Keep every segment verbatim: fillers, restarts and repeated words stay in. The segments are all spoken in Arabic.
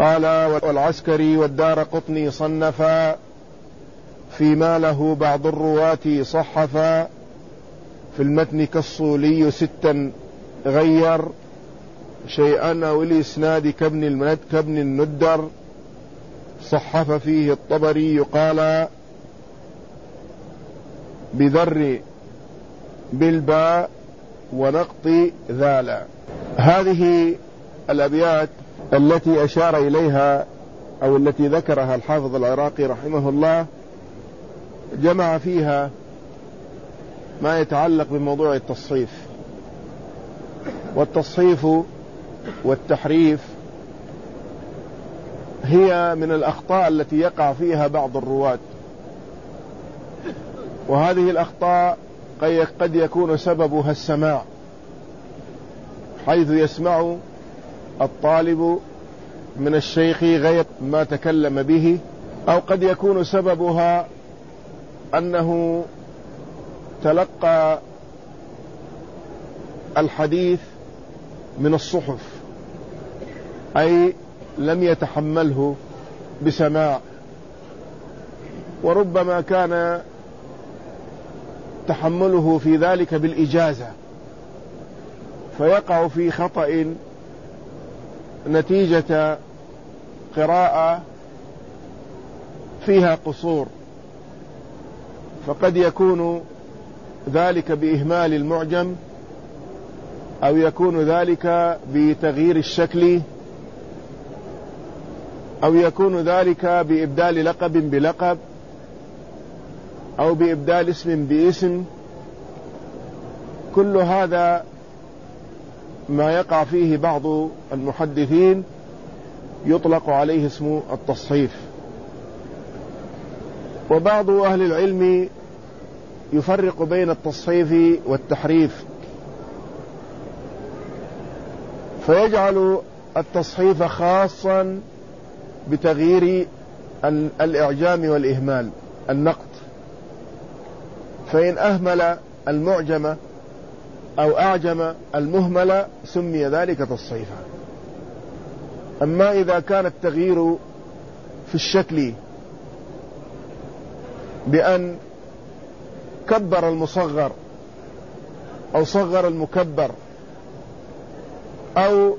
قال: والعسكري والدارقطني صنفا فيما له بعض الرواة صحفا، في المتن كالصولي ستا غير شيئا أو الإسناد كابن المند كابن الندر، صحف فيه الطبري قال بذر بالباء ونقط ذالا. هذه الأبيات التي أشار إليها أو التي ذكرها الحافظ العراقي رحمه الله جمع فيها ما يتعلق بموضوع التصحيف، والتصحيف والتحريف هي من الأخطاء التي يقع فيها بعض الرواة، وهذه الأخطاء قد يكون سببها السماع، حيث يسمع الطالب من الشيخ غير ما تكلم به، أو قد يكون سببها أنه تلقى الحديث من الصحف، أي لم يتحمله بسماع، وربما كان تحمله في ذلك بالإجازة، فيقع في خطأ نتيجة قراءة فيها قصور، فقد يكون ذلك بإهمال المعجم، أو يكون ذلك بتغيير الشكل، أو يكون ذلك بإبدال لقب بلقب، أو بإبدال اسم باسم. كل هذا ما يقع فيه بعض المحدثين يطلق عليه اسم التصحيف. وبعض أهل العلم يفرق بين التصحيف والتحريف، فيجعل التصحيف خاصا بتغيير الإعجام والإهمال النقط، فإن أهمل المعجم أو أعجم المهمل سمي ذلك تصحيفا. أما إذا كان التغيير في الشكل بأن كبر المصغر أو صغر المكبر، أو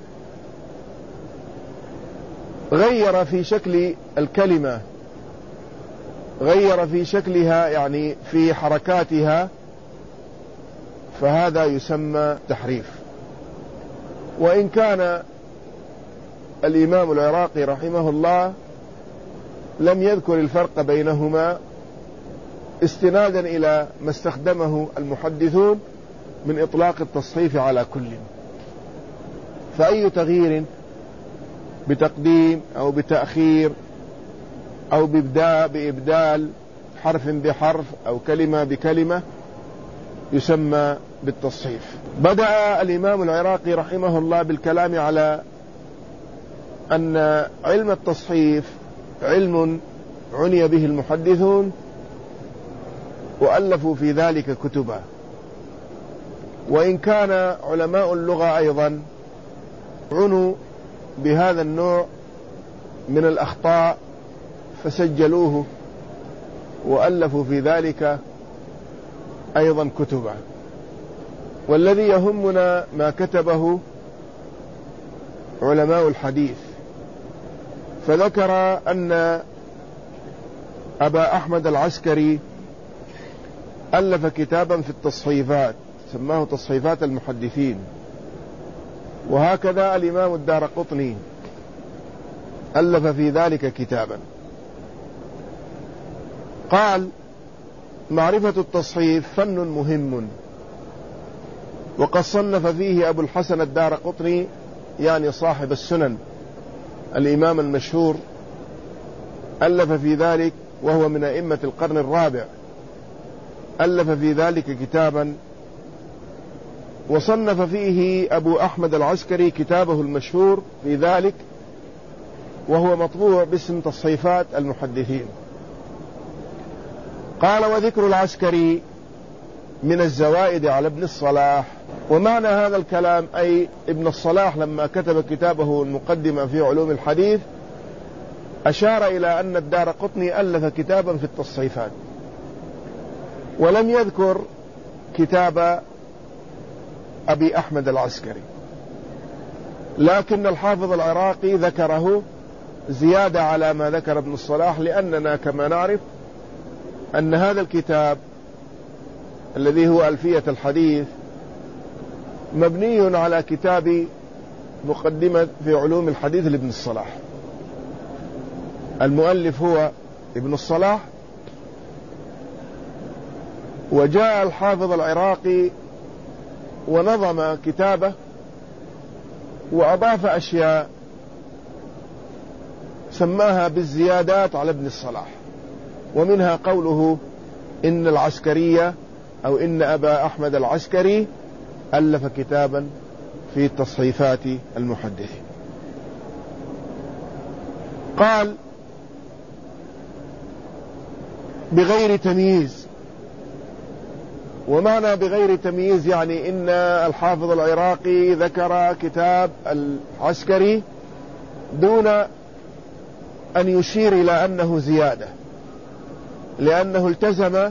غير في شكل الكلمة، غير في شكلها يعني في حركاتها، فهذا يسمى تحريف. وإن كان الإمام العراقي رحمه الله لم يذكر الفرق بينهما استنادا إلى ما استخدمه المحدثون من إطلاق التصحيف على كل، فأي تغيير بتقديم أو بتأخير أو بإبداء بإبدال حرف بحرف أو كلمة بكلمة يسمى بالتصحيف. بدأ الإمام العراقي رحمه الله بالكلام على أن علم التصحيف علم عني به المحدثون وألفوا في ذلك كتبا، وإن كان علماء اللغة أيضا عنوا بهذا النوع من الأخطاء فسجلوه وألفوا في ذلك أيضا كتبا. والذي يهمنا ما كتبه علماء الحديث، فذكر أن أبا أحمد العسكري ألف كتابا في التصحيفات سماه تصحيفات المحدثين، وهكذا الإمام الدارقطني ألف في ذلك كتابا. قال: معرفة التصحيف فن مهم، وقد صنف فيه أبو الحسن الدارقطني يعني صاحب السنن الإمام المشهور، ألف في ذلك وهو من أئمة القرن الرابع، ألف في ذلك كتابا. وصنف فيه أبو أحمد العسكري كتابه المشهور في ذلك، وهو مطبوع باسم تصحيفات المحدثين. قال: وذكر العسكري من الزوائد على ابن الصلاح. ومعنى هذا الكلام أي ابن الصلاح لما كتب كتابه المقدمة في علوم الحديث أشار إلى أن الدارقطني ألف كتابا في التصحيفات، ولم يذكر كتاب أبي أحمد العسكري، لكن الحافظ العراقي ذكره زيادة على ما ذكر ابن الصلاح، لأننا كما نعرف أن هذا الكتاب الذي هو ألفية الحديث مبني على كتاب مقدمة في علوم الحديث لابن الصلاح. المؤلف هو ابن الصلاح، وجاء الحافظ العراقي ونظم كتابه وأضاف أشياء سماها بالزيادات على ابن الصلاح، ومنها قوله إن العسكرية أو إن أبا أحمد العسكري ألف كتابا في تصحيفات المحدثين. قال بغير تمييز. ومعنى بغير تمييز يعني إن الحافظ العراقي ذكر كتاب العسكري دون أن يشير إلى أنه زيادة، لأنه التزم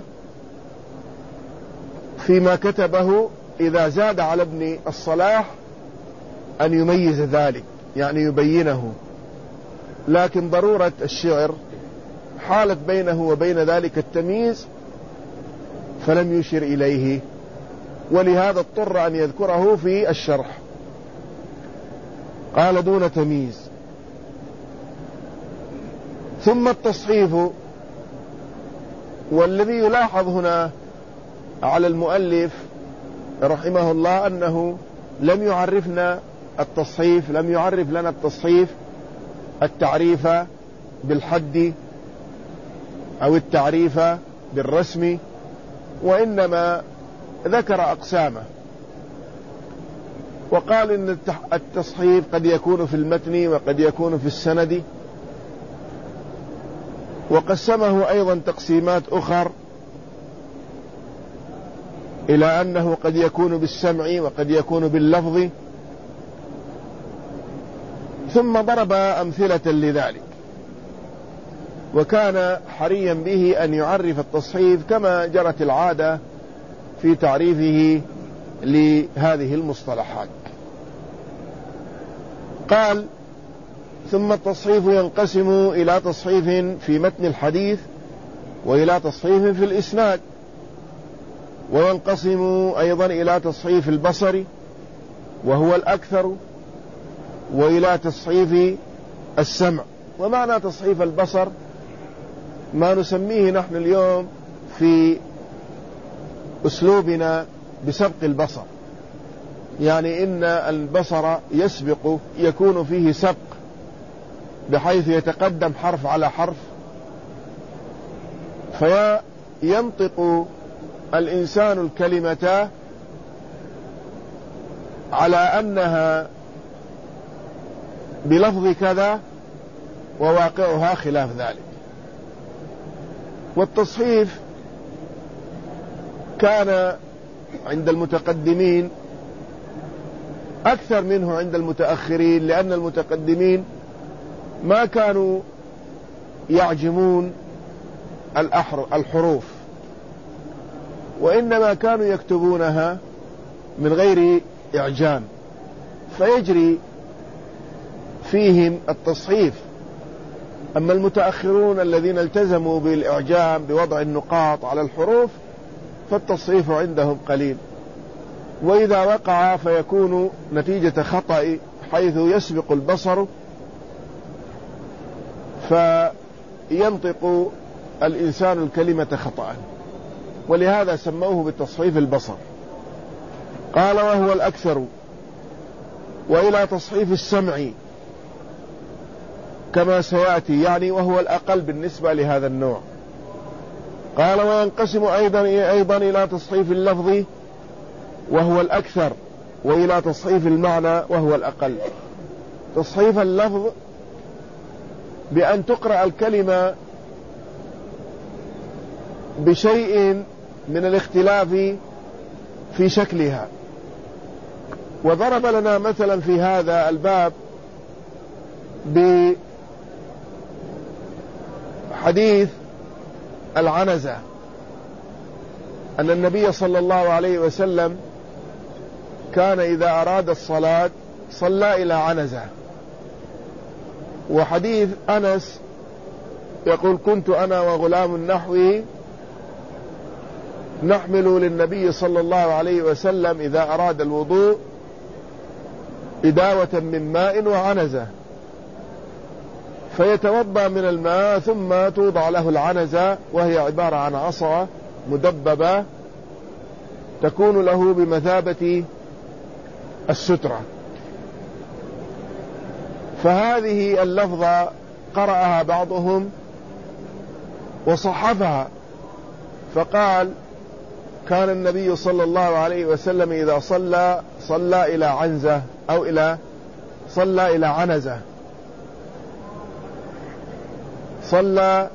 فيما كتبه إذا زاد على ابن الصلاح أن يميز ذلك، يعني يبينه، لكن ضرورة الشعر حالت بينه وبين ذلك التمييز فلم يشر إليه، ولهذا اضطر أن يذكره في الشرح. قال دون تمييز. ثم التصحيف، والذي يلاحظ هنا على المؤلف رحمه الله أنه لم يعرفنا التصحيف، لم يعرف لنا التصحيف التعريف بالحد أو التعريف بالرسم، وإنما ذكر أقسامه، وقال إن التصحيف قد يكون في المتن وقد يكون في السند، وقسمه أيضا تقسيمات أخر إلى أنه قد يكون بالسمع وقد يكون باللفظ، ثم ضرب أمثلة لذلك، وكان حريا به أن يعرف التصحيف كما جرت العادة في تعريفه لهذه المصطلحات. قال ثم التصحيف ينقسم إلى تصحيف في متن الحديث وإلى تصحيف في الإسناد، وينقسم أيضا إلى تصحيف البصر وهو الأكثر، وإلى تصحيف السمع. ومعنى تصحيف البصر ما نسميه نحن اليوم في أسلوبنا بسبق البصر، يعني إن البصر يسبق، يكون فيه سبق بحيث يتقدم حرف على حرف، فينطق الإنسان الكلمة على أنها بلفظ كذا وواقعها خلاف ذلك. والتصحيف كان عند المتقدمين أكثر منه عند المتأخرين، لأن المتقدمين ما كانوا يعجمون الحروف، وإنما كانوا يكتبونها من غير إعجام، فيجري فيهم التصحيف. أما المتأخرون الذين التزموا بالإعجام بوضع النقاط على الحروف فالتصحيف عندهم قليل، وإذا وقع فيكون نتيجة خطأ حيث يسبق البصر فينطق الإنسان الكلمة خطأ، ولهذا سموه بالتصحيف البصر. قال وهو الأكثر، وإلى تصحيف السمع كما سيأتي، يعني وهو الأقل بالنسبة لهذا النوع. قال وينقسم أيضا, أيضا إلى تصحيف اللفظ وهو الأكثر، وإلى تصحيف المعنى وهو الأقل. تصحيف اللفظ بأن تقرأ الكلمة بشيء من الاختلاف في شكلها. وضرب لنا مثلا في هذا الباب بحديث العنزة أن النبي صلى الله عليه وسلم كان إذا أراد الصلاة صلى إلى عنزة. وحديث أنس يقول كنت أنا وغلام نحوي نحمل للنبي صلى الله عليه وسلم إذا أراد الوضوء إداوة من ماء وعنزة فيتوضأ من الماء ثم توضع له العنزة، وهي عبارة عن عصا مدببة تكون له بمثابة السترة. فهذه اللفظة قرأها بعضهم وصحفها فقال كان النبي صلى الله عليه وسلم إذا صلى صلى إلى عنزة أو إلى صلى إلى عنزة، صلى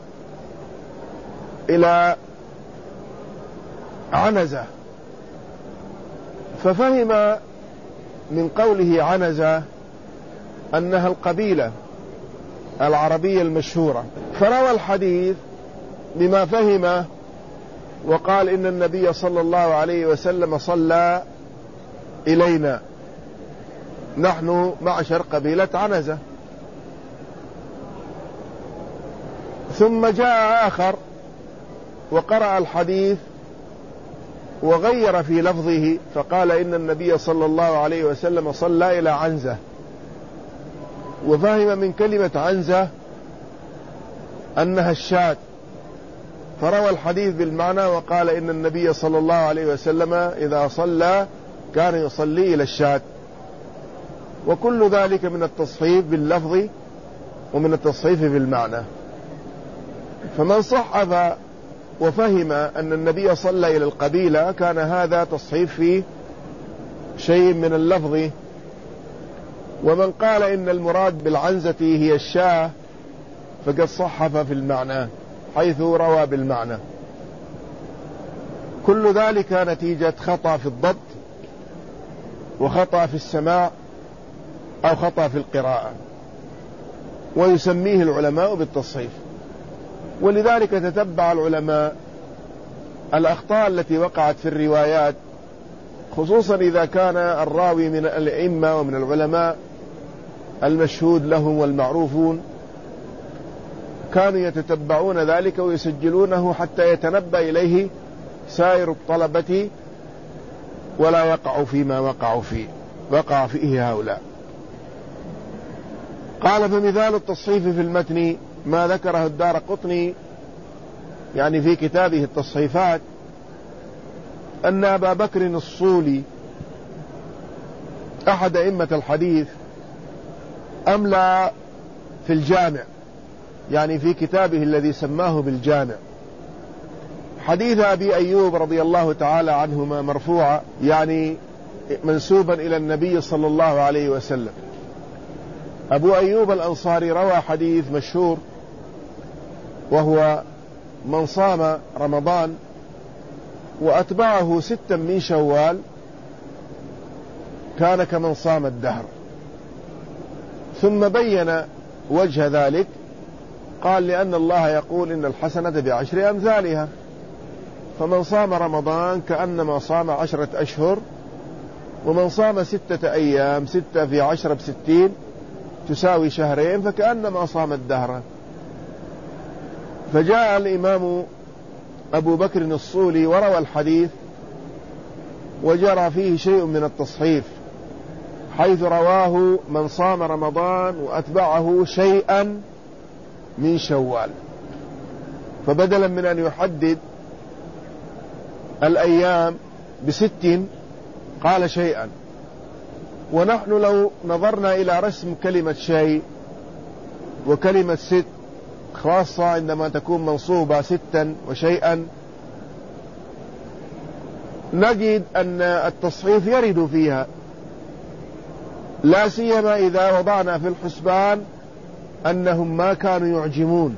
إلى عنزة. ففهم من قوله عنزة أنها القبيلة العربية المشهورة، فروى الحديث بما فهمه وقال إن النبي صلى الله عليه وسلم صلى إلينا نحن معشر قبيلة عنزة. ثم جاء آخر وقرأ الحديث وغير في لفظه فقال إن النبي صلى الله عليه وسلم صلى إلى عنزة، وفهم من كلمة عنزة أنها الشاة، فروى الحديث بالمعنى وقال إن النبي صلى الله عليه وسلم إذا صلى كان يصلي إلى الشاة. وكل ذلك من التصحيف باللفظ ومن التصحيف بالمعنى. فمن صحف وفهم أن النبي صلى إلى القبيلة كان هذا تصحيف في شيء من اللفظ. ومن قال إن المراد بالعنزة هي الشاة فقد صحف في المعنى حيث روى بالمعنى. كل ذلك نتيجة خطأ في الضبط وخطأ في السماع أو خطأ في القراءة، ويسميه العلماء بالتصحيف. ولذلك تتبع العلماء الأخطاء التي وقعت في الروايات، خصوصا إذا كان الراوي من الأئمة ومن العلماء المشهود لهم والمعروفون، كانوا يتتبعون ذلك ويسجلونه حتى يتنبأ إليه سائر الطلبة ولا يقع فيما وقعوا فيه وقع فيه هؤلاء. قال فمثال التصحيف في المتن ما ذكره الدارقطني يعني في كتابه التصحيفات أن أبا بكر الصولي أحد أئمة الحديث أملى في الجامع يعني في كتابه الذي سماه بالجامع حديث أبي أيوب رضي الله تعالى عنهما مرفوعا يعني منسوبا إلى النبي صلى الله عليه وسلم. أبو أيوب الأنصاري روى حديث مشهور وهو من صام رمضان وأتبعه ستا من شوال كان كمن صام الدهر، ثم بين وجه ذلك قال لأن الله يقول إن الحسنة بعشر أمثالها، فمن صام رمضان كأنما صام عشرة أشهر، ومن صام ستة أيام ستة في عشرة بستين تساوي شهرين فكأنما صام الدهر. فجاء الإمام أبو بكر الصولي وروى الحديث وجرى فيه شيء من التصحيف حيث رواه من صام رمضان وأتبعه شيئا من شوال، فبدلا من أن يحدد الأيام بست قال شيئا. ونحن لو نظرنا إلى رسم كلمة شيء وكلمة ست خاصة عندما تكون منصوبة ستا وشيئا نجد أن التصحيف يرد فيها، لا سيما إذا وضعنا في الحسبان أنهم ما كانوا يعجمون،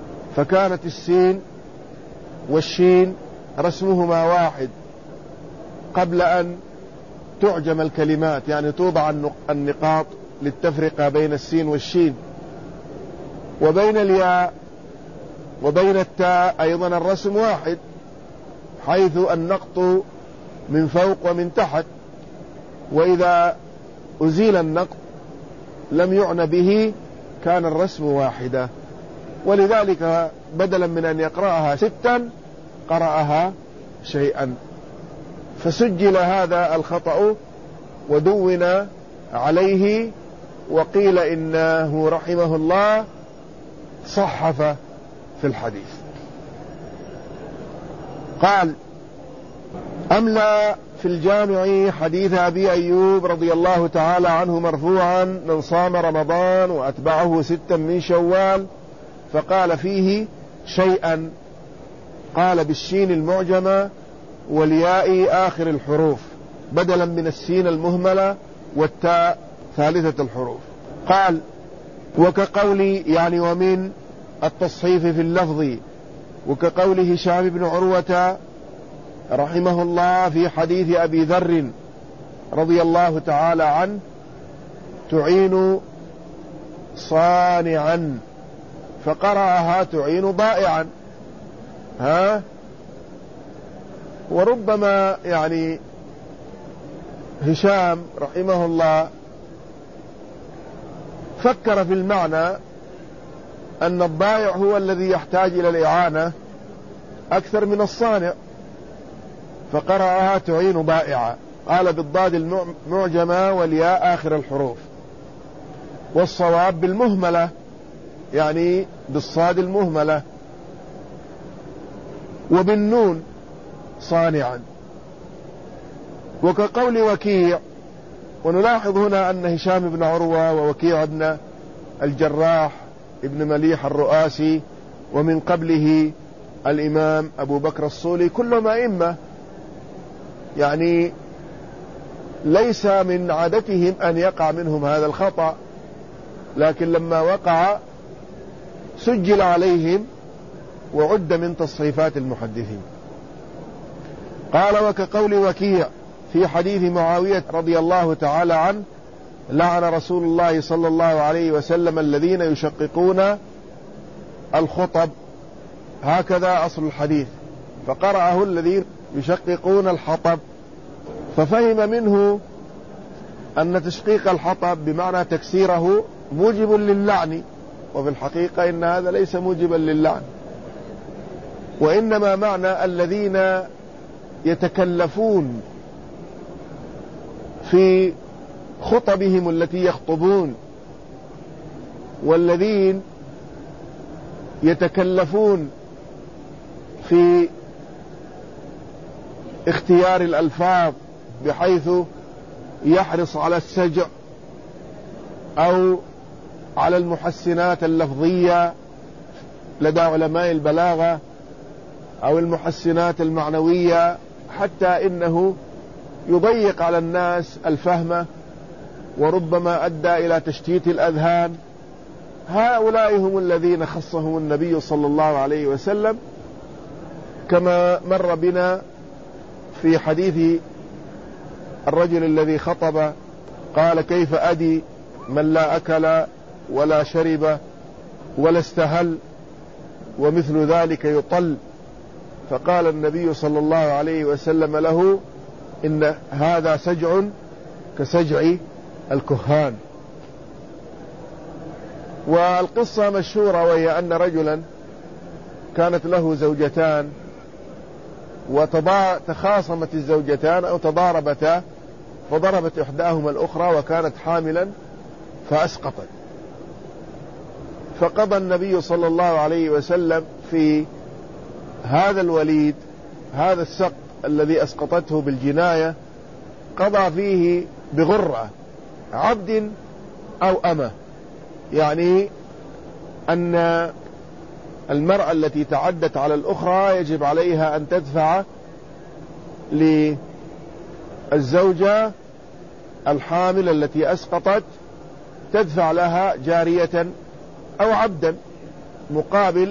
فكانت السين والشين رسمهما واحد قبل أن تعجم الكلمات، يعني توضع النقاط للتفرقة بين السين والشين، وبين الياء وبين التاء أيضا الرسم واحد، حيث النقط من فوق ومن تحت، وإذا أزيل النقط لم يعنى به كان الرسم واحدة. ولذلك بدلا من أن يقرأها ستا قرأها شيئا، فسجل هذا الخطأ ودون عليه، وقيل إنه رحمه الله صحف في الحديث. قال: أملى في الجامع حديث أبي أيوب رضي الله تعالى عنه مرفوعا: من صام رمضان وأتبعه ستا من شوال، فقال فيه شيئا، قال بالشين المعجمة والياء آخر الحروف بدلا من السين المهملة والتاء ثالثة الحروف. قال: وكقولي يعني ومن التصحيف في اللفظ، وكقول هشام بن عروة رحمه الله في حديث أبي ذر رضي الله تعالى عنه: تعين صانعا، فقرأها تعين ضائعا. ها وربما يعني هشام رحمه الله فكر في المعنى أن الضائع هو الذي يحتاج إلى الإعانة أكثر من الصانع، فقرأها تعين ضائعا. قال بالضاد المعجمة والياء آخر الحروف، والصواب بالمهملة يعني بالصاد المهملة، وبالنون صانعا. وكقول وكيع، ونلاحظ هنا أن هشام بن عروة ووكيع بن الجراح ابن مليح الرؤاسي ومن قبله الإمام أبو بكر الصولي كلهم أئمة، يعني ليس من عادتهم أن يقع منهم هذا الخطأ، لكن لما وقع سجل عليهم وعد من تصحيفات المحدثين. قال: وكقول وكيع في حديث معاوية رضي الله تعالى عنه: لعن رسول الله صلى الله عليه وسلم الذين يشققون الخطب، هكذا أصل الحديث، فقرأه الذين يشققون الحطب، ففهم منه أن تشقيق الحطب بمعنى تكسيره موجب للعن، وفي الحقيقة إن هذا ليس موجبا للعن، وإنما معنى الذين يتكلفون في خطبهم التي يخطبون، والذين يتكلفون في اختيار الألفاظ بحيث يحرص على السجع أو على المحسنات اللفظية لدى علماء البلاغة أو المحسنات المعنوية، حتى إنه يضيق على الناس الفهم وربما أدى إلى تشتيت الأذهان. هؤلاء هم الذين خصهم النبي صلى الله عليه وسلم، كما مر بنا في حديث الرجل الذي خطب قال: كيف أدي من لا أكل ولا شرب ولا استهل ومثل ذلك يطل؟ فقال النبي صلى الله عليه وسلم له: إن هذا سجع كسجع الكهان. والقصة مشهورة، وهي أن رجلا كانت له زوجتان وتخاصمت الزوجتان أو تضاربتا، فضربت إحداهما الأخرى وكانت حاملا فأسقطت، فقضى النبي صلى الله عليه وسلم في هذا الوليد، هذا السقط الذي أسقطته بالجناية، قضى فيه بغرة عبد أو أمة، يعني أن المرأة التي تعدت على الأخرى يجب عليها أن تدفع للزوجة الحامل التي أسقطت، تدفع لها جارية أو عبدا مقابل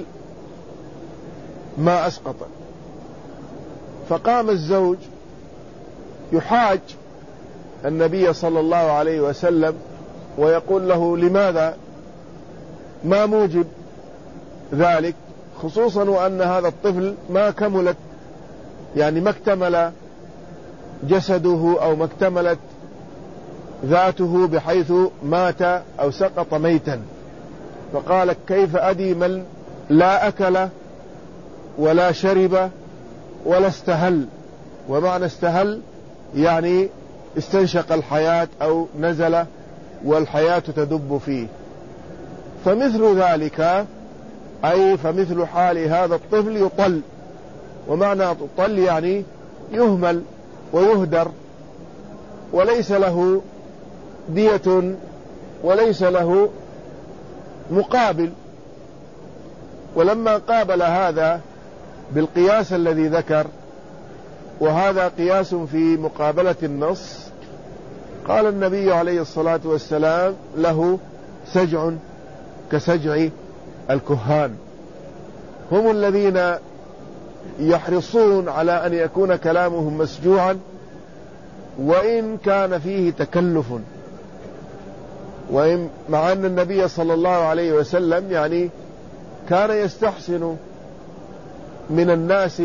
ما أسقط. فقام الزوج يحاج النبي صلى الله عليه وسلم ويقول له لماذا، ما موجب ذلك، خصوصا وأن هذا الطفل ما كملت يعني ما اكتمل جسده أو ما اكتملت ذاته بحيث مات أو سقط ميتا. فقال كيف أدي من لا أكل ولا شرب ولا استهل، ومعنى استهل يعني استنشق الحياة أو نزل والحياة تدب فيه. فمثل ذلك أي فمثل حال هذا الطفل يطل، ومعنى يطل يعني يهمل ويهدر وليس له دية وليس له مقابل. ولما قابل هذا بالقياس الذي ذكر، وهذا قياس في مقابلة النص، قال النبي عليه الصلاة والسلام له سجع كسجع الكهان. هم الذين يحرصون على أن يكون كلامهم مسجوعا وإن كان فيه تكلف، وإن مع أن النبي صلى الله عليه وسلم يعني كان يستحسن من الناس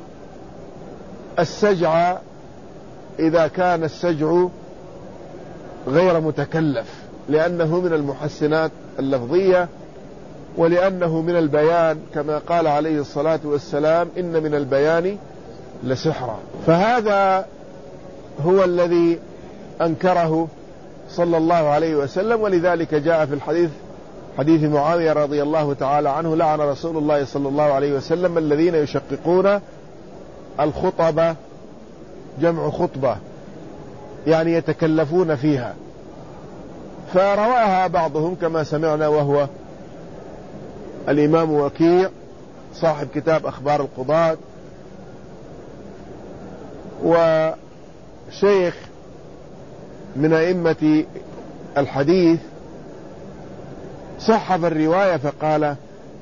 السجع إذا كان السجع غير متكلف، لأنه من المحسنات اللفظية، ولأنه من البيان كما قال عليه الصلاة والسلام إن من البيان لسحرا. فهذا هو الذي أنكره صلى الله عليه وسلم، ولذلك جاء في الحديث حديث معاوية رضي الله تعالى عنه لعن رسول الله صلى الله عليه وسلم الذين يشققون الخطبة، جمع خطبة يعني يتكلفون فيها. فرواها بعضهم كما سمعنا وهو الإمام وكيع صاحب كتاب أخبار القضاة، وشيخ من أئمة الحديث صحف الرواية فقال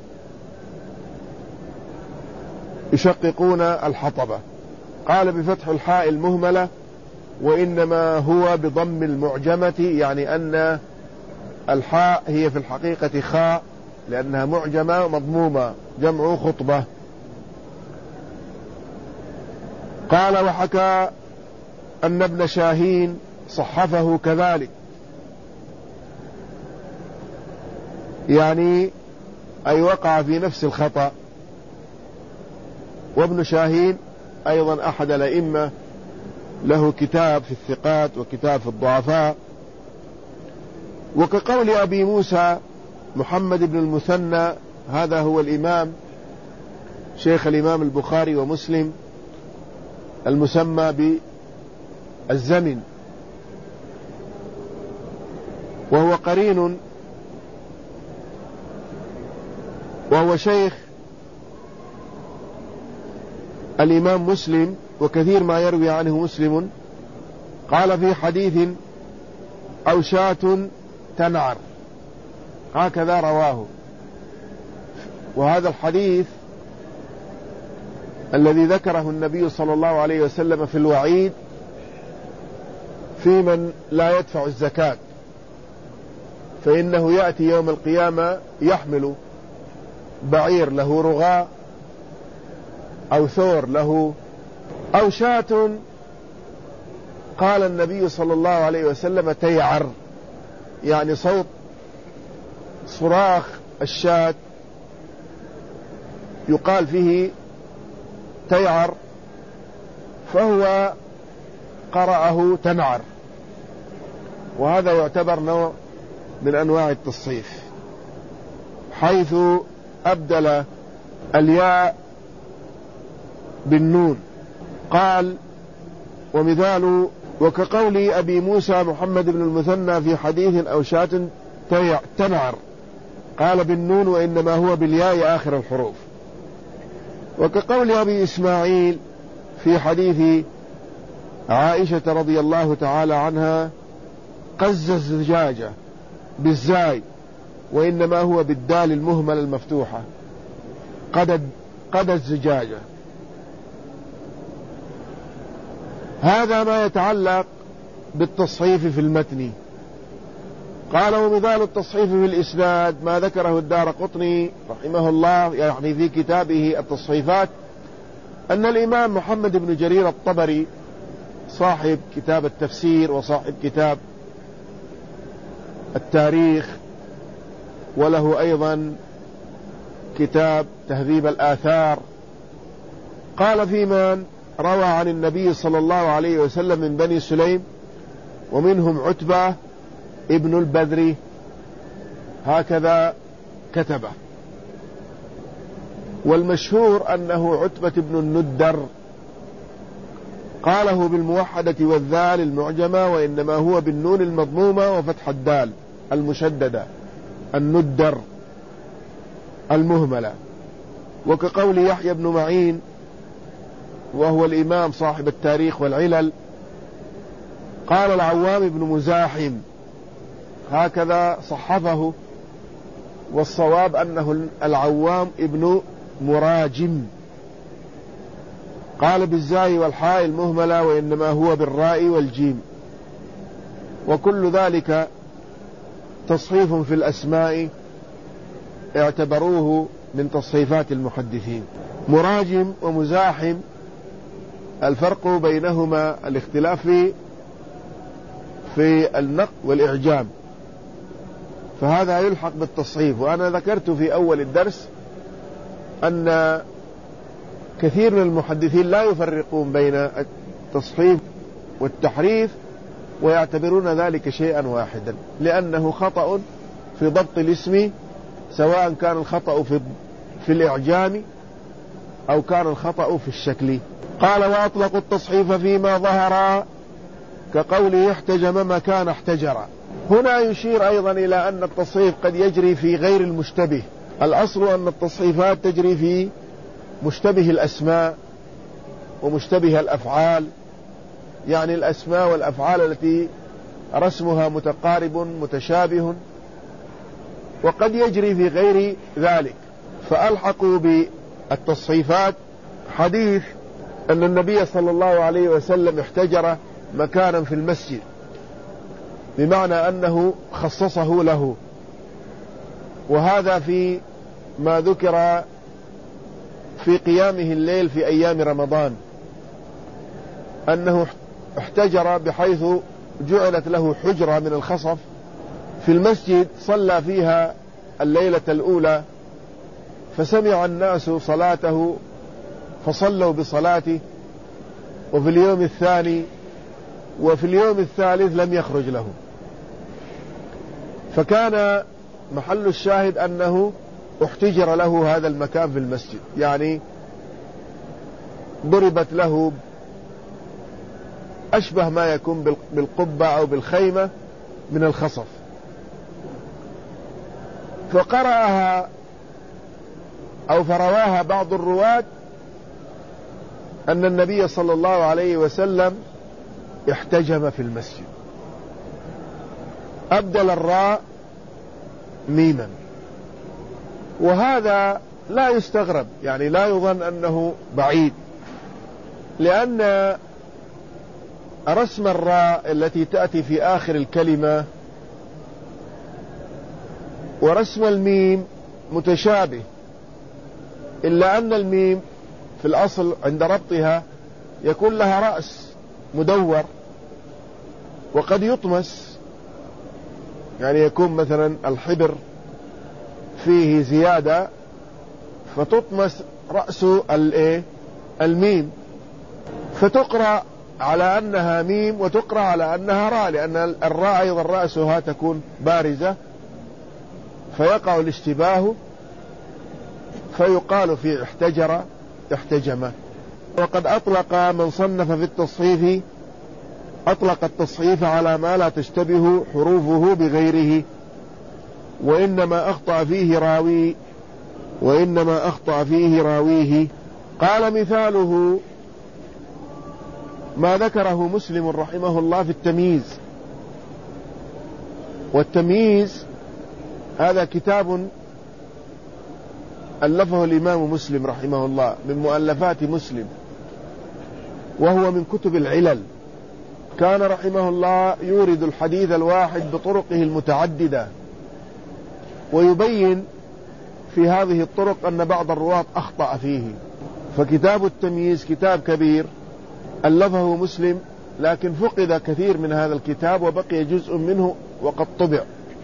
يشققون الحطبة، قال بفتح الحاء المهملة وإنما هو بضم المعجمة، يعني أن الحاء هي في الحقيقة خاء لأنها معجمة مضمومة، جمع خطبة. قال وحكى أن ابن شاهين صحفه كذلك، يعني أي وقع في نفس الخطأ. وابن شاهين أيضا أحد الأئمة، له كتاب في الثقات وكتاب في الضعفاء. وكقول أبي موسى محمد بن المثنى، هذا هو الإمام شيخ الإمام البخاري ومسلم المسمى بالزمن، وهو قرين وهو شيخ الإمام مسلم، وكثير ما يروي عنه مسلم. قال في حديث أو شاة تنعر، هكذا رواه. وهذا الحديث الذي ذكره النبي صلى الله عليه وسلم في الوعيد في من لا يدفع الزكاة، فإنه يأتي يوم القيامة يحمل بعير له رغاء أو ثور له أو شاة، قال النبي صلى الله عليه وسلم تيعر، يعني صوت صراخ الشاة يقال فيه تيعر، فهو قرأه تنعر، وهذا يعتبر نوع من أنواع التصحيف، حيث أبدل الياء بالنون. قال ومثال وكقول أبي موسى محمد بن المثنى في حديث أو شاة تنعر، قال بالنون وإنما هو بالياء آخر الحروف. وكقول أبي إسماعيل في حديث عائشة رضي الله تعالى عنها قز الزجاجة بالزاي وإنما هو بالدال المهمل المفتوحة، قد قد الزجاجة. هذا ما يتعلق بالتصحيف في المتن. قال ومثال التصحيف في الإسناد ما ذكره الدارقطني رحمه الله يعني في كتابه التصحيفات، أن الإمام محمد بن جرير الطبري صاحب كتاب التفسير وصاحب كتاب التاريخ وله أيضا كتاب تهذيب الآثار، قال في من روى عن النبي صلى الله عليه وسلم من بني سليم ومنهم عتبة ابن البدري، هكذا كتبه. والمشهور أنه عتبة بن الندر، قاله بالموحدة والذال المعجمة، وإنما هو بالنون المضمومة وفتح الدال المشددة، الندر المهملة. وكقول يحيى بن معين وهو الإمام صاحب التاريخ والعلل، قال العوام بن مزاحم، هكذا صحفه، والصواب أنه العوام ابن مراجم، قال بالزاي والحاء المهملة وإنما هو بالراء والجيم. وكل ذلك تصحيف في الأسماء اعتبروه من تصحيفات المحدثين. مراجم ومزاحم الفرق بينهما الاختلاف في في النقل والإعجام، فهذا يلحق بالتصحيف. وأنا ذكرت في أول الدرس أن كثير من المحدثين لا يفرقون بين التصحيف والتحريف ويعتبرون ذلك شيئا واحدا، لأنه خطأ في ضبط الاسم، سواء كان الخطأ في في الإعجام أو كان الخطأ في الشكل. قال وأطلقوا التصحيف فيما ظهر كقوله احتجم مكان احتجر. هنا يشير أيضا إلى أن التصحيف قد يجري في غير المشتبه. الأصل أن التصحيفات تجري في مشتبه الأسماء ومشتبه الأفعال، يعني الأسماء والأفعال التي رسمها متقارب متشابه، وقد يجري في غير ذلك. فألحقوا بالتصحيفات حديث أن النبي صلى الله عليه وسلم احتجر مكانا في المسجد، بمعنى أنه خصصه له، وهذا في ما ذكر في قيامه الليل في أيام رمضان، أنه احتجر بحيث جعلت له حجرة من الخصف في المسجد صلى فيها الليلة الأولى، فسمع الناس صلاته فصلوا بصلاته، وفي اليوم الثاني وفي اليوم الثالث لم يخرج له. فكان محل الشاهد أنه احتجر له هذا المكان في المسجد، يعني ضربت له أشبه ما يكون بالقبة أو بالخيمة من الخصف. فقرأها أو فرواها بعض الرواة أن النبي صلى الله عليه وسلم احتجم في المسجد، أبدل الراء ميما، وهذا لا يستغرب، يعني لا يظن أنه بعيد، لأن رسم الراء التي تأتي في آخر الكلمة ورسم الميم متشابه، إلا أن الميم في الأصل عند ربطها يكون لها رأس مدور وقد يطمس، يعني يكون مثلا الحبر فيه زيادة فتطمس رأس الميم، فتقرأ على أنها ميم وتقرأ على أنها راء، لأن الراء أيضا رأسها تكون بارزة فيقع الاشتباه، فيقال في احتجر احتجم. وقد أطلق من صنف في التصحيف أطلق التصحيف على ما لا تشتبه حروفه بغيره، وإنما أخطأ فيه راوي وإنما أخطأ فيه راويه. قال مثاله ما ذكره مسلم رحمه الله في التمييز. والتمييز هذا كتاب ألفه الإمام مسلم رحمه الله من مؤلفات مسلم، وهو من كتب العلل، كان رحمه الله يورد الحديث الواحد بطرقه المتعددة، ويبين في هذه الطرق أن بعض الرواة أخطأ فيه. فكتاب التمييز كتاب كبير ألفه مسلم، لكن فقد كثير من هذا الكتاب وبقي جزء منه وقد طبع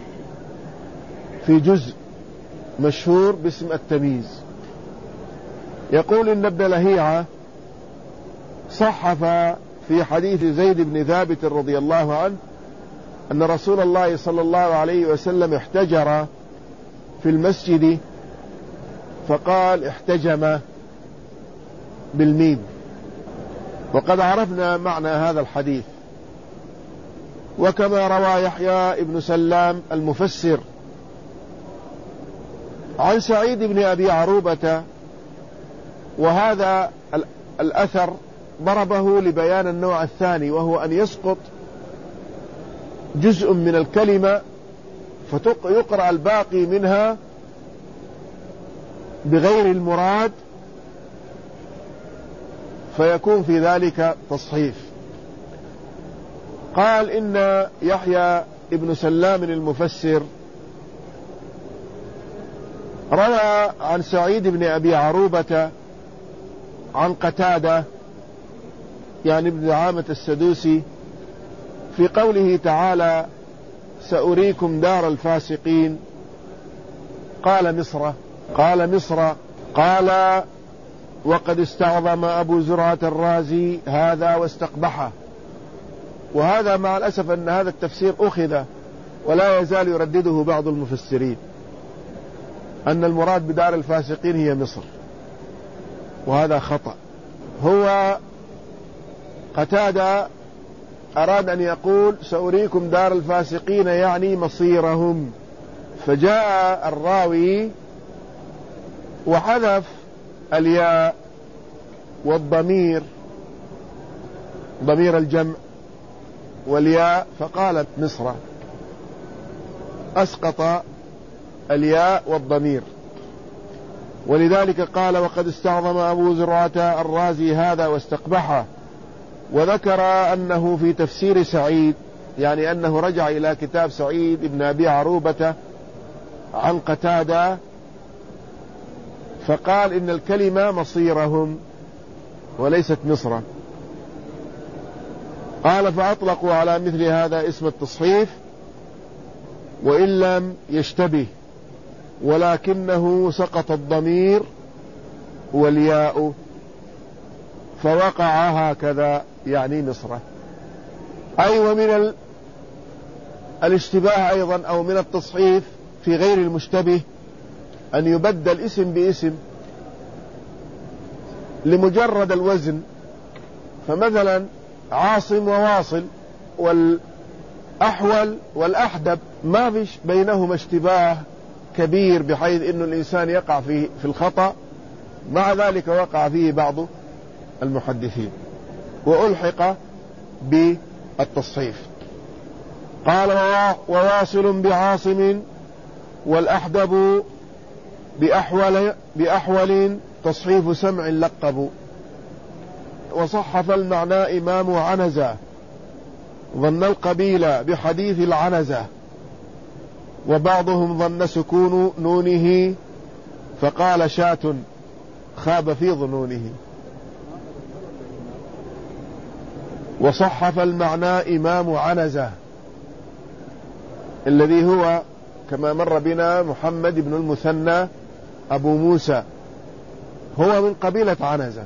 في جزء مشهور باسم التمييز. يقول إن ابن لهيعة صحف في حديث زيد بن ثابت رضي الله عنه أن رسول الله صلى الله عليه وسلم احتجر في المسجد، فقال احتجم بالميم، وقد عرفنا معنى هذا الحديث. وكما روى يحيى بن سلام المفسر عن سعيد بن أبي عروبة، وهذا الأثر ضربه لبيان النوع الثاني، وهو أن يسقط جزء من الكلمة فيقرأ الباقي منها بغير المراد، فيكون في ذلك تصحيف. قال إن يحيى ابن سلام المفسر روى عن سعيد بن أبي عروبة عن قتادة يعني ابن دعامة السدوسي في قوله تعالى سأريكم دار الفاسقين، قال مصر قال مصر قال وقد استعظم أبو زرعة الرازي هذا واستقبحه. وهذا مع الأسف أن هذا التفسير أخذ ولا يزال يردده بعض المفسرين، أن المراد بدار الفاسقين هي مصر، وهذا خطأ. هو قتادة أراد أن يقول سأريكم دار الفاسقين يعني مصيرهم، فجاء الراوي وحذف الياء والضمير ضمير الجمع والياء فقال مصر، أسقط الياء والضمير، ولذلك قال وقد استعظم أبو زرعة الرازي هذا واستقبحه. وذكر أنه في تفسير سعيد يعني أنه رجع إلى كتاب سعيد بن أبي عروبة عن قتادة فقال إن الكلمة مصيرهم وليست مصر. قال فأطلقوا على مثل هذا اسم التصحيف وإن لم يشتبه، ولكنه سقط الضمير والياء فوقع هكذا يعني مصر. أي ومن الاشتباه أيضا أو من التصحيف في غير المشتبه أن يبدل اسم باسم لمجرد الوزن، فمثلا عاصم وواصل والأحول والأحدب ما فيش بينهما اشتباه كبير بحيث أن الإنسان يقع فيه في الخطأ، مع ذلك وقع فيه بعض المحدثين وألحق بالتصحيف. قال وواصل بعاصم والأحدب بأحول, بأحول تصحيف سمع لقب. وصحف المعنى إمام عنزة ظن القبيل بحديث العنزة، وبعضهم ظن سكون نونه فقال شاة خاب في ظنونه. وصحف المعنى إمام عنزة الذي هو كما مر بنا محمد بن المثنى أبو موسى، هو من قبيلة عنزة،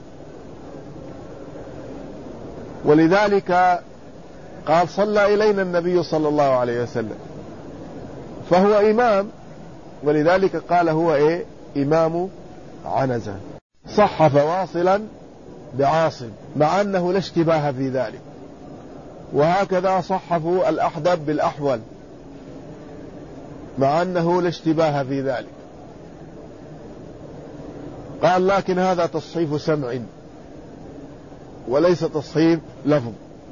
ولذلك قال صلى إلينا النبي صلى الله عليه وسلم، فهو إمام، ولذلك قال هو إيه إمام عنزة. صحف واصلا بعاصم مع أنه لا اشتباه في ذلك. وهكذا صحفوا الأحدب بالأحول مع أنه لا اشتباه في ذلك. قال لكن هذا تصحيف سمع وليس تصحيف لفظ،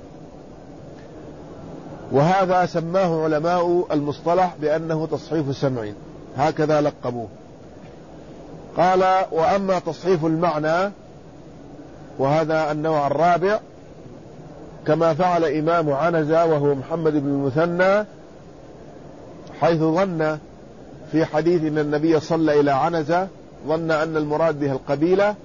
وهذا سماه علماء المصطلح بأنه تصحيف سمع، هكذا لقبوه. قال وأما تصحيف المعنى وهذا النوع الرابع كما فعل إمام عنزة وهو محمد بن المثنى، حيث ظن في حديث إن النبي صلى إلى عنزة ظن أن المراد بها القبيلة،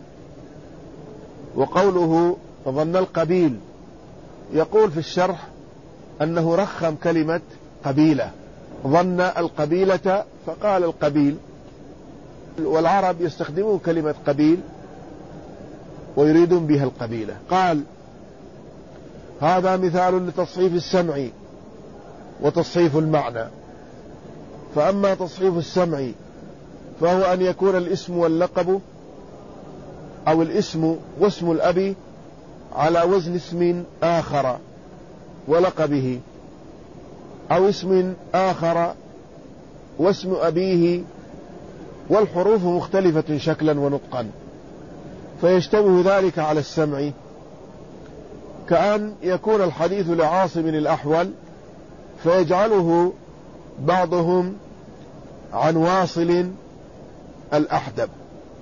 وقوله ظن القبيل يقول في الشرح أنه رخم كلمة قبيلة، ظن القبيلة فقال القبيل، والعرب يستخدمون كلمة قبيل ويريدون بها القبيلة. قال: هذا مثال لتصحيف السمع وتصحيف المعنى. فأما تصحيف السمع فهو أن يكون الاسم واللقب أو الاسم واسم الأب على وزن اسم آخر ولقبه، أو اسم آخر واسم أبيه، والحروف مختلفة شكلا ونطقا، فيشتبه ذلك على السمع، كأن يكون الحديث لعاصم الأحول فيجعله بعضهم عن واصل الأحدب،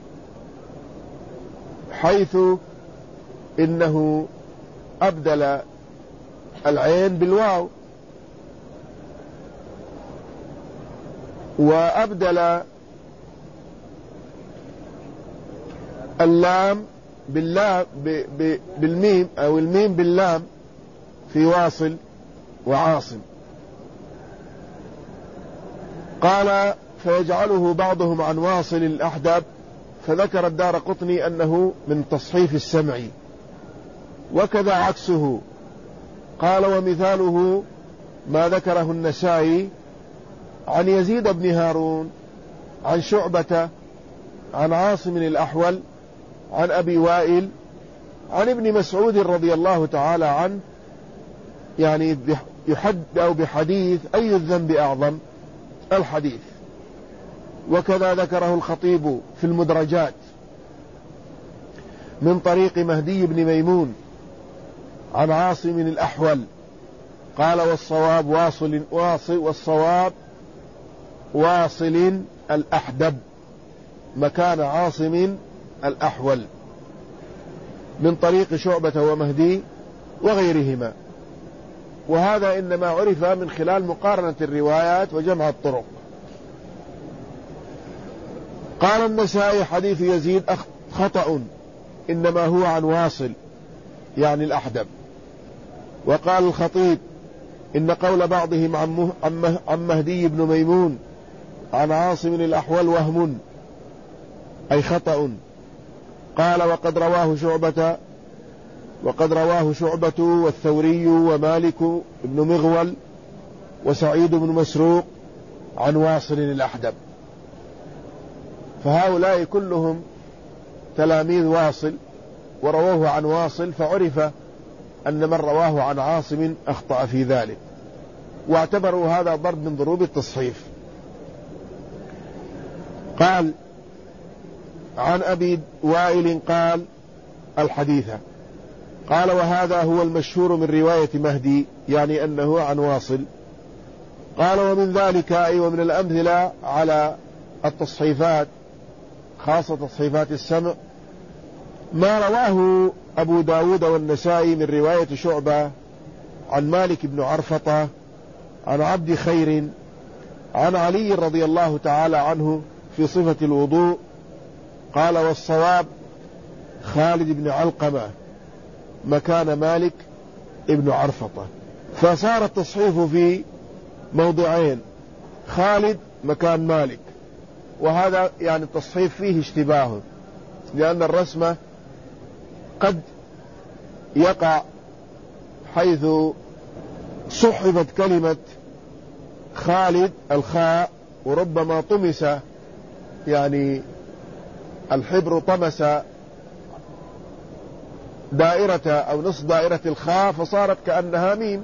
حيث إنه أبدل العين بالواو، وأبدل اللام باللام بالميم أو الميم باللام في واصل وعاصم. قال: فيجعله بعضهم عن واصل الأحدب، فذكر الدارقطني أنه من تصحيف السمع، وكذا عكسه. قال: ومثاله ما ذكره النسائي عن يزيد بن هارون عن شعبة عن عاصم الأحول عن أبي وائل عن ابن مسعود رضي الله تعالى عنه، يعني يحد أو بحديث أي الذنب أعظم الحديث. وكذا ذكره الخطيب في المدرجات من طريق مهدي بن ميمون عن عاصم الأحول قال: والصواب واصل واصل والصواب واصل الأحدب مكان عاصم الأحول، من طريق شعبة ومهدي وغيرهما. وهذا إنما عرف من خلال مقارنة الروايات وجمع الطرق. قال النسائي: حديث يزيد خطأ، إنما هو عن واصل يعني الأحدب. وقال الخطيب: إن قول بعضهم عن مهدي بن ميمون عن عاصم الأحول وهم أي خطأ. قال: وقد رواه شعبة وقد رواه شعبة والثوري ومالك بن مغول وسعيد بن مسروق عن واصل الأحدب. فهؤلاء كلهم تلاميذ واصل ورووه عن واصل، فعرف أن من رواه عن عاصم أخطأ في ذلك، واعتبروا هذا ضرب من ضروب التصحيف. قال: عن أبي وائل قال الحديث. قال: وهذا هو المشهور من رواية مهدي، يعني أنه عن واصل. قال: ومن ذلك أي ومن الأمثلة على التصحيفات خاصة تصحيفات السمع ما رواه أبو داود والنسائي من رواية شعبة عن مالك بن عرفطة عن عبد خير عن علي رضي الله تعالى عنه في صفة الوضوء. قال: والصواب خالد بن علقمة مكان مالك ابن عرفطة. فصار التصحيف في موضعين، خالد مكان مالك، وهذا يعني التصحيف فيه اشتباه، لأن الرسمة قد يقع حيث صحبت كلمة خالد الخاء، وربما طمس يعني الحبر طمس دائرة أو نصف دائرة الخاء فصارت كأنها ميم،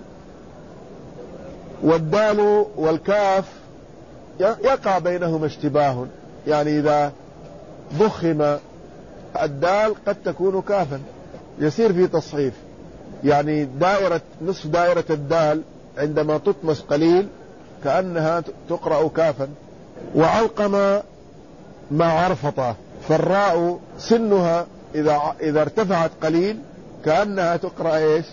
والدال والكاف يقع بينهما اشتباه، يعني إذا ضخم الدال قد تكون كافا، يصير في تصحيف، يعني دائرة نصف دائرة الدال عندما تطمس قليل كأنها تقرأ كافا. وعلقم مع عرفطة، فالراء سنها إذا إذا ارتفعت قليل كأنها تقرأ إيش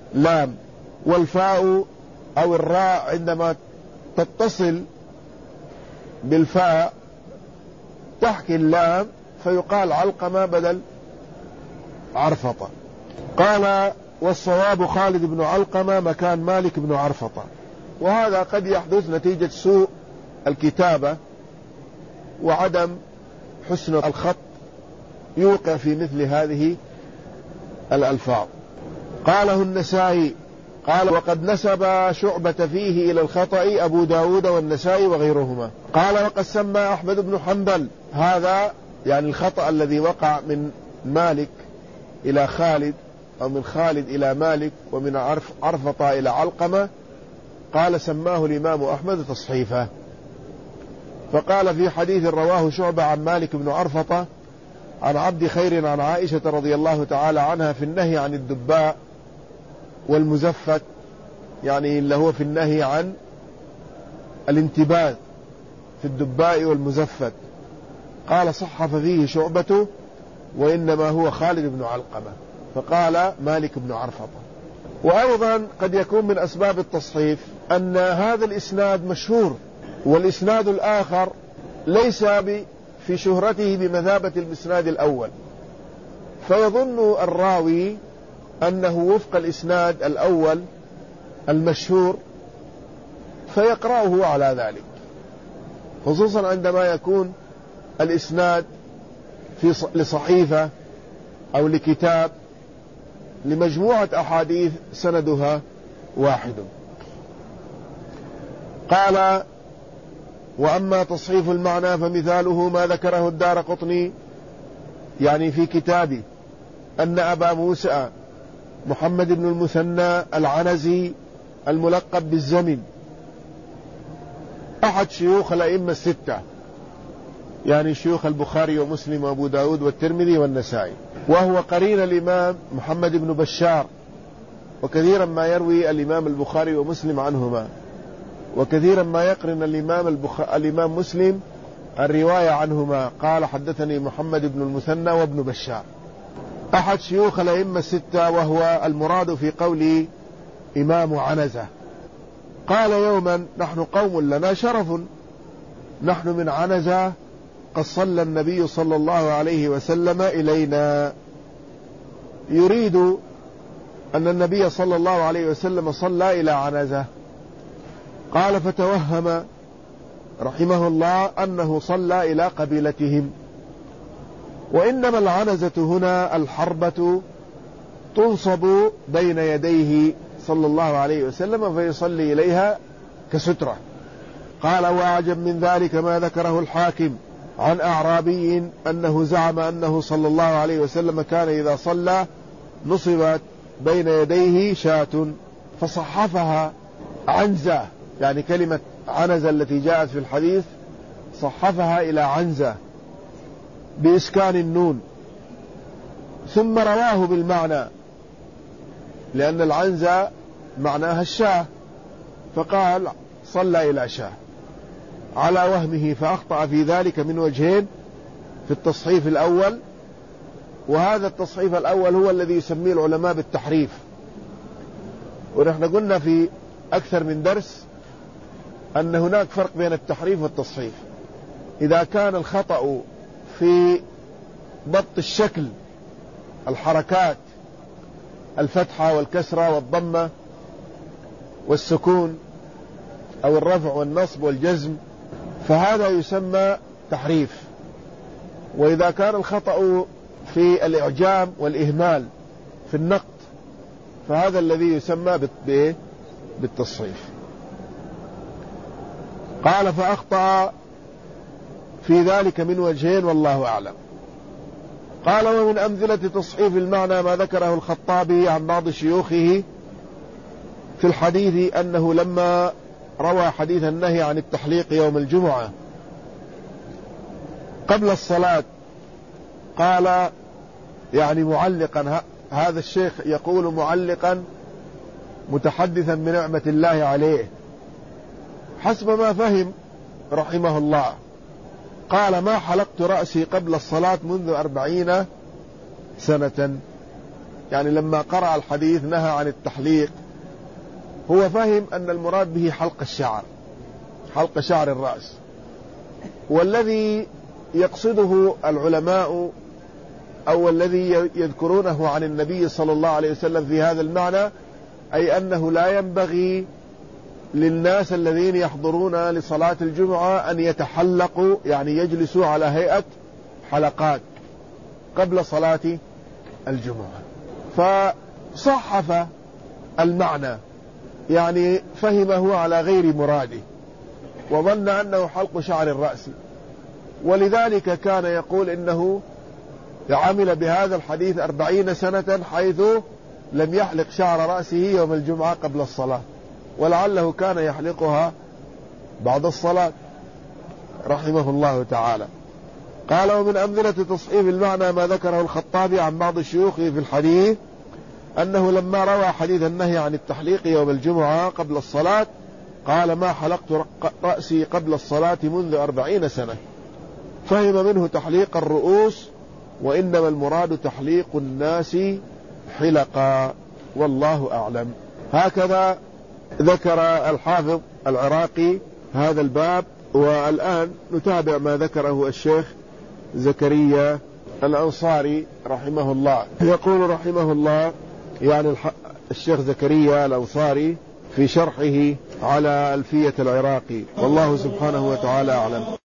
لام، والفاء أو الراء عندما تتصل بالفاء تحكي اللام فيقال علقمة بدل عرفطة. قال والصواب خالد بن علقمة مكان مالك بن عرفطة. وهذا قد يحدث نتيجة سوء الكتابة وعدم حسن الخط يوقع في مثل هذه الألفاظ. قاله النسائي قال وقد نسب شعبة فيه إلى الخطأ أبو داود والنسائي وغيرهما. قال وقد سمى أحمد بن حنبل هذا يعني الخطأ الذي وقع من مالك إلى خالد أو من خالد إلى مالك ومن عرف عرفطة إلى علقمة، قال سماه الإمام أحمد تصحيفه. فقال في حديث رواه شعبة عن مالك بن عرفطة عن عبد خير عن عائشة رضي الله تعالى عنها في النهي عن الدباء والمزفت، يعني اللي هو في النهي عن الانتباذ في الدباء والمزفت، قال صحف فيه شعبة وإنما هو خالد بن علقمة، فقال مالك بن عرفطة. وأيضا قد يكون من أسباب التصحيف أن هذا الإسناد مشهور والإسناد الآخر ليس في شهرته بمثابة الإسناد الأول، فيظن الراوي أنه وفق الإسناد الأول المشهور فيقرأه على ذلك، خصوصا عندما يكون الإسناد في لصحيفة أو لكتاب لمجموعة أحاديث سندها واحد. قال وأما تصحيف المعنى فمثاله ما ذكره الدارقطني يعني في كتابه أن أبا موسى محمد بن المثنى العنزي الملقب بالزمن أحد شيوخ الأئمة الستة، يعني شيوخ البخاري ومسلم وأبو داود والترمذي والنسائي، وهو قرين الإمام محمد بن بشار، وكثيرا ما يروي الإمام البخاري ومسلم عنهما، وكثيرا ما يقرن الإمام, البخ... الإمام مسلم الرواية عنهما. قال حدثني محمد بن المثنى وابن بشار أحد شيوخ الأئمة الستة، وهو المراد في قوله إمام عنزة. قال يوما نحن قوم لنا شرف، نحن من عنزة قد صلى النبي صلى الله عليه وسلم إلينا، يريد أن النبي صلى الله عليه وسلم صلى إلى عنزة. قال فتوهم رحمه الله أنه صلى إلى قبيلتهم، وإنما العنزة هنا الحربة تنصب بين يديه صلى الله عليه وسلم فيصلي إليها كسترة. قال وأعجب من ذلك ما ذكره الحاكم عن أعرابي أنه زعم أنه صلى الله عليه وسلم كان إذا صلى نصبت بين يديه شاة فصحفها عنزة، يعني كلمة عنزة التي جاءت في الحديث صحفها إلى عنزة بإسكان النون، ثم رواه بالمعنى لأن العنزة معناها الشاة، فقال صلى إلى شاة على وهمه، فأخطأ في ذلك من وجهين في التصحيف الأول، وهذا التصحيف الأول هو الذي يسميه العلماء بالتحريف. ونحن قلنا في أكثر من درس أن هناك فرق بين التحريف والتصحيف. إذا كان الخطأ في ضبط الشكل، الحركات، الفتحة والكسرة والضمة والسكون أو الرفع والنصب والجزم، فهذا يسمى تحريف. وإذا كان الخطأ في الإعجام والإهمال في النقط فهذا الذي يسمى بالتصحيف. قال فأخطأ في ذلك من وجهين والله أعلم. قال ومن أمثلة تصحيف المعنى ما ذكره الخطابي عن بعض شيوخه في الحديث أنه لما روى حديث النهي عن التحليق يوم الجمعة قبل الصلاة قال يعني معلقا، هذا الشيخ يقول معلقا متحدثا بنعمة الله عليه حسب ما فهم رحمه الله، قال ما حلقت رأسي قبل الصلاة منذ أربعين سنة، يعني لما قرأ الحديث نهى عن التحليق، هو فهم أن المراد به حلق الشعر، حلق شعر الرأس. والذي يقصده العلماء أو الذي يذكرونه عن النبي صلى الله عليه وسلم في هذا المعنى، أي أنه لا ينبغي للناس الذين يحضرون لصلاة الجمعة أن يتحلقوا، يعني يجلسوا على هيئة حلقات قبل صلاة الجمعة. فصحف المعنى، يعني فهمه على غير مراده وظن أنه حلق شعر الرأس، ولذلك كان يقول إنه عمل بهذا الحديث أربعين سنة حيث لم يحلق شعر رأسه يوم الجمعة قبل الصلاة، ولعله كان يحلقها بعد الصلاة رحمه الله تعالى. قال: ومن أمثلة تصحيف المعنى ما ذكره الخطابي عن بعض الشيوخ في الحديث أنه لما روى حديث النهي عن التحليق يوم الجمعة قبل الصلاة قال: ما حلقت رأسي قبل الصلاة منذ أربعين سنة، فهم منه تحليق الرؤوس، وإنما المراد تحليق الناس حلقا، والله أعلم. هكذا ذكر الحافظ العراقي هذا الباب. والآن نتابع ما ذكره الشيخ زكريا الأنصاري رحمه الله. يقول رحمه الله، يعني الشيخ زكريا الأنصاري في شرحه على ألفية العراقي، والله سبحانه وتعالى أعلم.